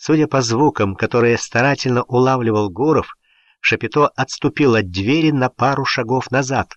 Судя по звукам, которые старательно улавливал Гуров, Шапито отступил от двери на пару шагов назад.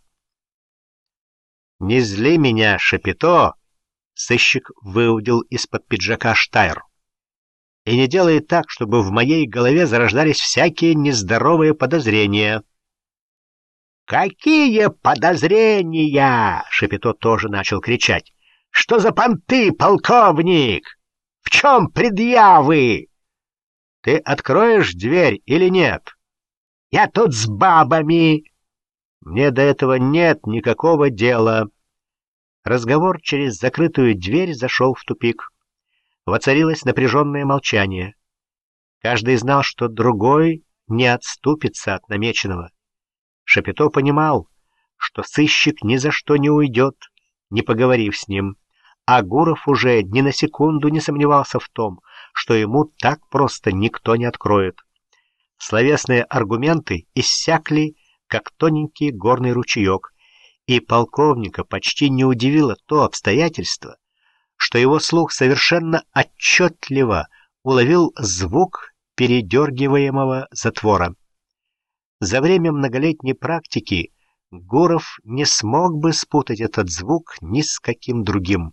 «Не зли меня, Шапито!» — сыщик выудил из-под пиджака Штайр. «И не делай так, чтобы в моей голове зарождались всякие нездоровые подозрения». «Какие подозрения?» — Шапито тоже начал кричать. «Что за понты, полковник? В чем предъявы?» «Ты откроешь дверь или нет?» «Я тут с бабами». «Мне до этого нет никакого дела». Разговор через закрытую дверь зашел в тупик. Воцарилось напряженное молчание. Каждый знал, что другой не отступится от намеченного. Шапито понимал, что сыщик ни за что не уйдет, не поговорив с ним, а Гуров уже ни на секунду не сомневался в том, что ему так просто никто не откроет. Словесные аргументы иссякли, как тоненький горный ручеек, и полковника почти не удивило то обстоятельство, что его слух совершенно отчетливо уловил звук передергиваемого затвора. За время многолетней практики Гуров не смог бы спутать этот звук ни с каким другим.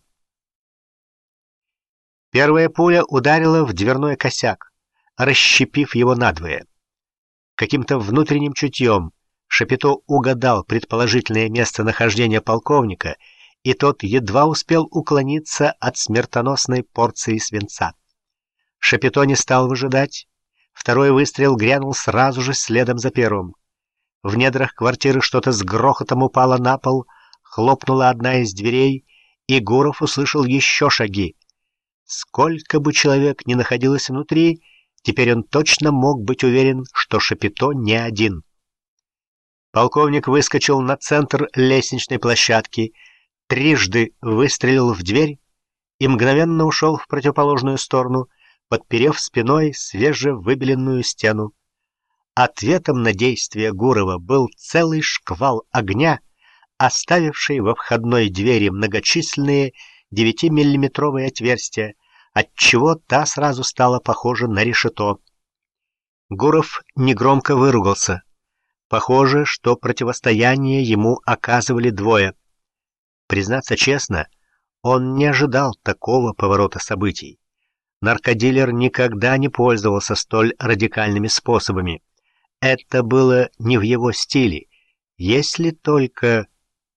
Первая пуля ударила в дверной косяк, расщепив его надвое. Каким-то внутренним чутьем Шапито угадал предположительное местонахождение полковника, и тот едва успел уклониться от смертоносной порции свинца. Шапито не стал выжидать. Второй выстрел грянул сразу же следом за первым. В недрах квартиры что-то с грохотом упало на пол, хлопнула одна из дверей, и Гуров услышал еще шаги. Сколько бы человек ни находилось внутри, теперь он точно мог быть уверен, что Шапито не один. Полковник выскочил на центр лестничной площадки, трижды выстрелил в дверь и мгновенно ушел в противоположную сторону, подперев спиной свежевыбеленную стену. Ответом на действие Гурова был целый шквал огня, оставивший во входной двери многочисленные 9-миллиметровые отверстия, отчего та сразу стала похожа на решето. Гуров негромко выругался. Похоже, что противостояние ему оказывали двое. Признаться честно, он не ожидал такого поворота событий. Наркодилер никогда не пользовался столь радикальными способами. Это было не в его стиле, если только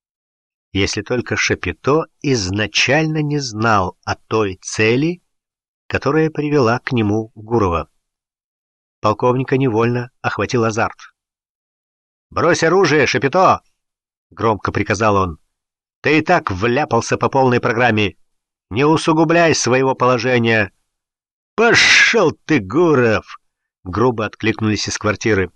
Шапито изначально не знал о той цели, которая привела к нему Гурова. Полковника невольно охватил азарт. «Брось оружие, Шапито!» — громко приказал он. «Ты и так вляпался по полной программе. Не усугубляй своего положения». «Пошел ты, Гуров!» — грубо откликнулись из квартиры.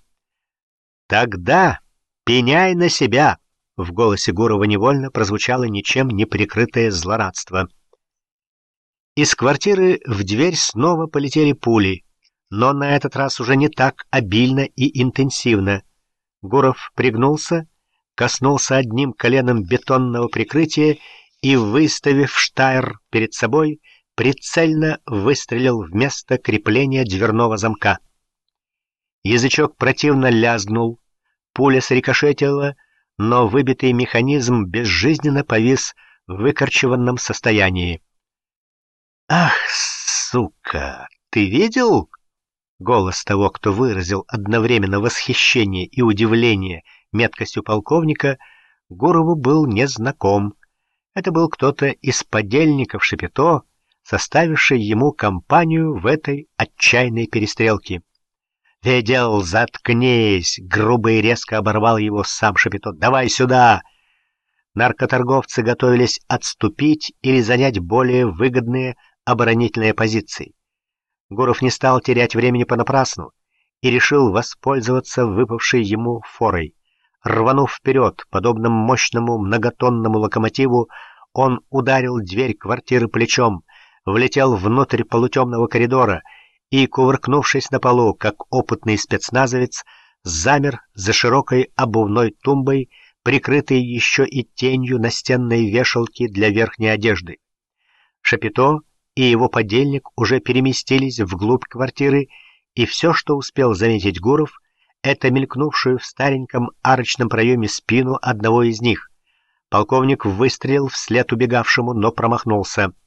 «Тогда пеняй на себя!» — в голосе Гурова невольно прозвучало ничем не прикрытое злорадство. Из квартиры в дверь снова полетели пули, но на этот раз уже не так обильно и интенсивно. Гуров пригнулся, коснулся одним коленом бетонного прикрытия и, выставив Штайр перед собой, прицельно выстрелил в место крепления дверного замка. Язычок противно лязгнул, пуля срикошетила, но выбитый механизм безжизненно повис в выкорчеванном состоянии. «Ах, сука! Ты видел?» Голос того, кто выразил одновременно восхищение и удивление меткостью полковника, Гурову был незнаком. Это был кто-то из подельников Шапито, составивший ему компанию в этой отчаянной перестрелке. «Видел, заткнись!» — грубо и резко оборвал его сам Шапито. «Давай сюда!» Наркоторговцы готовились отступить или занять более выгодные оборонительные позиции. Гуров не стал терять времени понапрасну и решил воспользоваться выпавшей ему форой. Рванув вперед, подобно мощному многотонному локомотиву, он ударил дверь квартиры плечом, влетел внутрь полутемного коридора и, кувыркнувшись на полу, как опытный спецназовец, замер за широкой обувной тумбой, прикрытой еще и тенью настенной вешалки для верхней одежды. Шапито и его подельник уже переместились вглубь квартиры, и все, что успел заметить Гуров, это мелькнувшую в стареньком арочном проеме спину одного из них. Полковник выстрелил вслед убегавшему, но промахнулся.